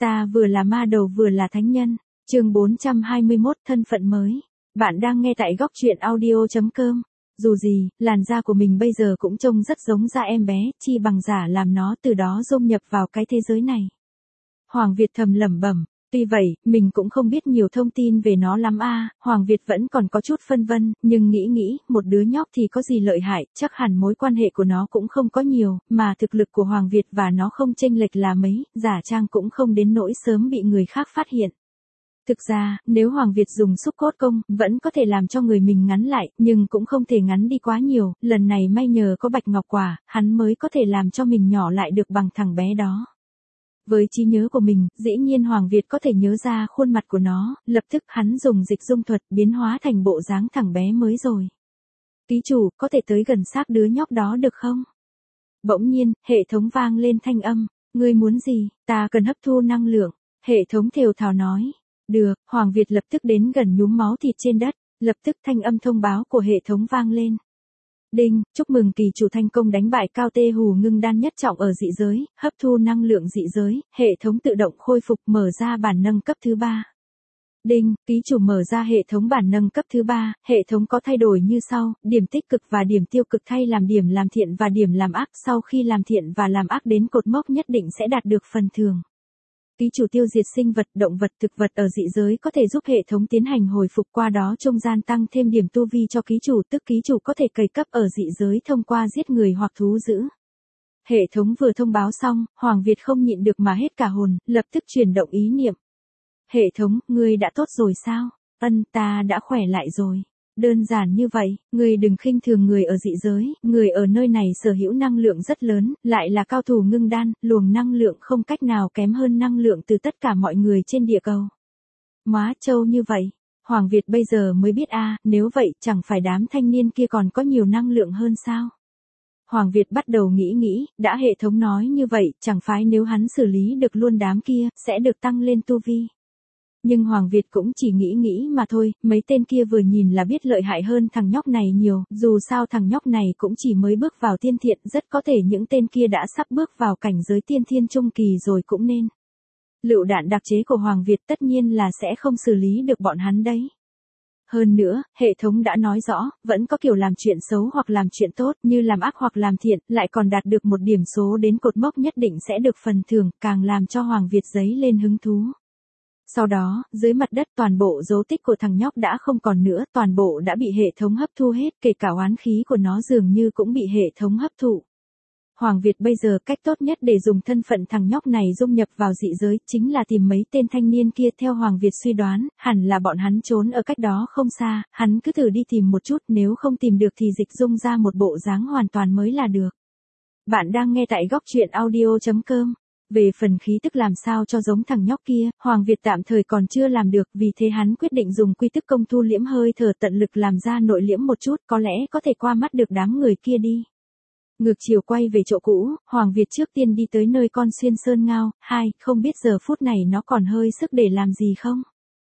Ta vừa là ma đầu vừa là thánh nhân. Chương 421 thân phận mới. Bạn đang nghe tại góc truyện audio.com. Dù gì, làn da của mình bây giờ cũng trông rất giống da em bé, chi bằng giả làm nó từ đó dung nhập vào cái thế giới này. Hoàng Việt thầm lẩm bẩm. Tuy vậy, mình cũng không biết nhiều thông tin về nó lắm Hoàng Việt vẫn còn có chút phân vân, nhưng nghĩ, một đứa nhóc thì có gì lợi hại, chắc hẳn mối quan hệ của nó cũng không có nhiều, mà thực lực của Hoàng Việt và nó không chênh lệch là mấy, giả trang cũng không đến nỗi sớm bị người khác phát hiện. Thực ra, nếu Hoàng Việt dùng xúc cốt công, vẫn có thể làm cho người mình ngắn lại, nhưng cũng không thể ngắn đi quá nhiều, lần này may nhờ có bạch ngọc quả, hắn mới có thể làm cho mình nhỏ lại được bằng thằng bé đó. Với trí nhớ của mình, dĩ nhiên Hoàng Việt có thể nhớ ra khuôn mặt của nó, lập tức hắn dùng dịch dung thuật biến hóa thành bộ dáng thằng bé mới rồi. Ký chủ, có thể tới gần xác đứa nhóc đó được không? Bỗng nhiên, hệ thống vang lên thanh âm, ngươi muốn gì, ta cần hấp thu năng lượng, hệ thống thều thào nói. Được, Hoàng Việt lập tức đến gần nhúm máu thịt trên đất, lập tức thanh âm thông báo của hệ thống vang lên. Đinh, chúc mừng kỳ chủ thành công đánh bại Cao Tê Hù ngưng đan nhất trọng ở dị giới, hấp thu năng lượng dị giới, hệ thống tự động khôi phục mở ra bản nâng cấp thứ 3. Đinh, ký chủ mở ra hệ thống bản nâng cấp thứ 3, hệ thống có thay đổi như sau, điểm tích cực và điểm tiêu cực thay làm điểm làm thiện và điểm làm ác, sau khi làm thiện và làm ác đến cột mốc nhất định sẽ đạt được phần thưởng. Ký chủ tiêu diệt sinh vật, động vật, thực vật ở dị giới có thể giúp hệ thống tiến hành hồi phục, qua đó trung gian tăng thêm điểm tu vi cho ký chủ, tức ký chủ có thể cày cấp ở dị giới thông qua giết người hoặc thú dữ. Hệ thống vừa thông báo xong, Hoàng Việt không nhịn được mà hết cả hồn, lập tức chuyển động ý niệm. Hệ thống, ngươi đã tốt rồi sao? Ta đã khỏe lại rồi. Đơn giản như vậy, ngươi đừng khinh thường người ở dị giới, người ở nơi này sở hữu năng lượng rất lớn, lại là cao thủ ngưng đan, luồng năng lượng không cách nào kém hơn năng lượng từ tất cả mọi người trên địa cầu. Móa trâu như vậy, Hoàng Việt bây giờ mới biết nếu vậy chẳng phải đám thanh niên kia còn có nhiều năng lượng hơn sao? Hoàng Việt bắt đầu nghĩ, đã hệ thống nói như vậy, chẳng phải nếu hắn xử lý được luôn đám kia, sẽ được tăng lên tu vi. Nhưng Hoàng Việt cũng chỉ nghĩ mà thôi, mấy tên kia vừa nhìn là biết lợi hại hơn thằng nhóc này nhiều, dù sao thằng nhóc này cũng chỉ mới bước vào tiên thiện, rất có thể những tên kia đã sắp bước vào cảnh giới tiên thiên trung kỳ rồi cũng nên. Lựu đạn đặc chế của Hoàng Việt tất nhiên là sẽ không xử lý được bọn hắn đấy. Hơn nữa, hệ thống đã nói rõ, vẫn có kiểu làm chuyện xấu hoặc làm chuyện tốt, như làm ác hoặc làm thiện, lại còn đạt được một điểm số đến cột mốc nhất định sẽ được phần thưởng, càng làm cho Hoàng Việt dấy lên hứng thú. Sau đó, dưới mặt đất toàn bộ dấu tích của thằng nhóc đã không còn nữa, toàn bộ đã bị hệ thống hấp thu hết, kể cả oán khí của nó dường như cũng bị hệ thống hấp thụ. Hoàng Việt bây giờ cách tốt nhất để dùng thân phận thằng nhóc này dung nhập vào dị giới, chính là tìm mấy tên thanh niên kia. Theo Hoàng Việt suy đoán, hẳn là bọn hắn trốn ở cách đó không xa, hắn cứ thử đi tìm một chút, nếu không tìm được thì dịch dung ra một bộ dáng hoàn toàn mới là được. Bạn đang nghe tại góc truyện audio.com. Về phần khí tức làm sao cho giống thằng nhóc kia, Hoàng Việt tạm thời còn chưa làm được, vì thế hắn quyết định dùng quy tức công thu liễm hơi thở tận lực làm ra nội liễm một chút, có lẽ có thể qua mắt được đám người kia đi. Ngược chiều quay về chỗ cũ, Hoàng Việt trước tiên đi tới nơi con xuyên sơn ngao, không biết giờ phút này nó còn hơi sức để làm gì không?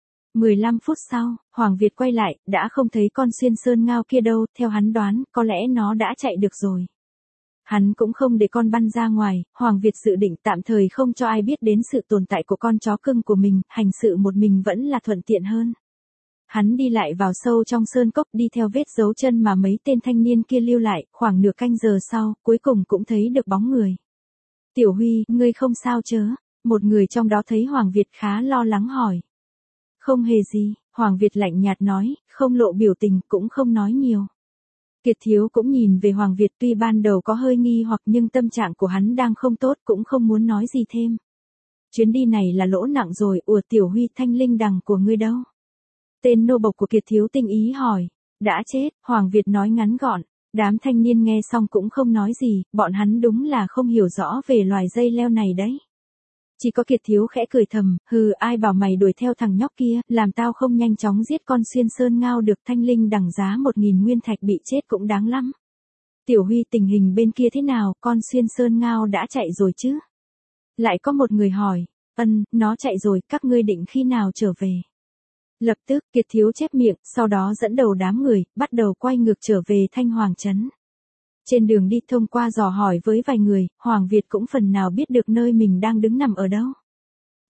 15 phút sau, Hoàng Việt quay lại, đã không thấy con xuyên sơn ngao kia đâu, theo hắn đoán, có lẽ nó đã chạy được rồi. Hắn cũng không để con băn ra ngoài, Hoàng Việt dự định tạm thời không cho ai biết đến sự tồn tại của con chó cưng của mình, hành sự một mình vẫn là thuận tiện hơn. Hắn đi lại vào sâu trong sơn cốc, đi theo vết dấu chân mà mấy tên thanh niên kia lưu lại, khoảng nửa canh giờ sau, cuối cùng cũng thấy được bóng người. Tiểu Huy, ngươi không sao chớ? Một người trong đó thấy Hoàng Việt khá lo lắng hỏi. Không hề gì, Hoàng Việt lạnh nhạt nói, không lộ biểu tình, cũng không nói nhiều. Kiệt Thiếu cũng nhìn về Hoàng Việt, tuy ban đầu có hơi nghi hoặc nhưng tâm trạng của hắn đang không tốt, cũng không muốn nói gì thêm. Chuyến đi này là lỗ nặng rồi, Tiểu Huy, thanh linh đằng của ngươi đâu? Tên nô bộc của Kiệt Thiếu tinh ý hỏi. Đã chết, Hoàng Việt nói ngắn gọn. Đám thanh niên nghe xong cũng không nói gì, bọn hắn đúng là không hiểu rõ về loài dây leo này đấy. Chỉ có Kiệt Thiếu khẽ cười thầm, ai bảo mày đuổi theo thằng nhóc kia, làm tao không nhanh chóng giết con xuyên sơn ngao được, thanh linh đằng giá 1000 nguyên thạch bị chết cũng đáng lắm. Tiểu Huy, tình hình bên kia thế nào, con xuyên sơn ngao đã chạy rồi chứ? Lại có một người hỏi, nó chạy rồi, các ngươi định khi nào trở về? Lập tức, Kiệt Thiếu chép miệng, sau đó dẫn đầu đám người, bắt đầu quay ngược trở về Thanh Hoàng Trấn. Trên đường đi thông qua dò hỏi với vài người, Hoàng Việt cũng phần nào biết được nơi mình đang đứng nằm ở đâu.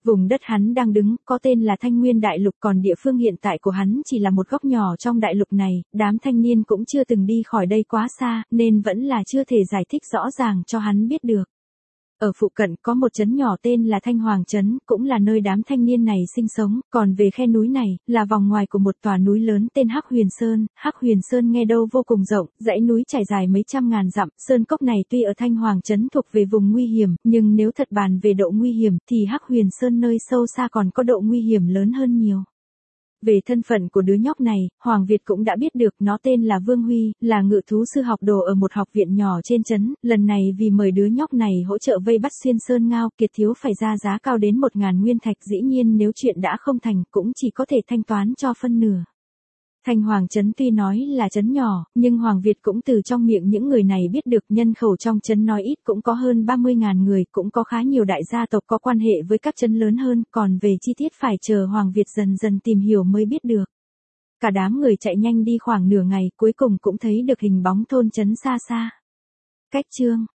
Vùng đất hắn đang đứng có tên là Thanh Nguyên Đại Lục, còn địa phương hiện tại của hắn chỉ là một góc nhỏ trong đại lục này, đám thanh niên cũng chưa từng đi khỏi đây quá xa, nên vẫn là chưa thể giải thích rõ ràng cho hắn biết được. Ở phụ cận có một trấn nhỏ tên là Thanh Hoàng Trấn, cũng là nơi đám thanh niên này sinh sống, còn về khe núi này, là vòng ngoài của một tòa núi lớn tên Hắc Huyền Sơn. Hắc Huyền Sơn nghe đâu vô cùng rộng, dãy núi trải dài mấy trăm ngàn dặm, sơn cốc này tuy ở Thanh Hoàng Trấn thuộc về vùng nguy hiểm, nhưng nếu thật bàn về độ nguy hiểm thì Hắc Huyền Sơn nơi sâu xa còn có độ nguy hiểm lớn hơn nhiều. Về thân phận của đứa nhóc này, Hoàng Việt cũng đã biết được, nó tên là Vương Huy, là ngự thú sư học đồ ở một học viện nhỏ trên trấn, lần này vì mời đứa nhóc này hỗ trợ vây bắt Xuyên Sơn Ngao, Kiệt Thiếu phải ra giá cao đến 1.000 nguyên thạch, dĩ nhiên nếu chuyện đã không thành cũng chỉ có thể thanh toán cho phân nửa. Thanh Hoàng Trấn tuy nói là trấn nhỏ, nhưng Hoàng Việt cũng từ trong miệng những người này biết được nhân khẩu trong trấn nói ít cũng có hơn 30.000 người, cũng có khá nhiều đại gia tộc có quan hệ với các trấn lớn hơn, còn về chi tiết phải chờ Hoàng Việt dần dần tìm hiểu mới biết được. Cả đám người chạy nhanh đi khoảng nửa ngày, cuối cùng cũng thấy được hình bóng thôn trấn xa xa. Cách chương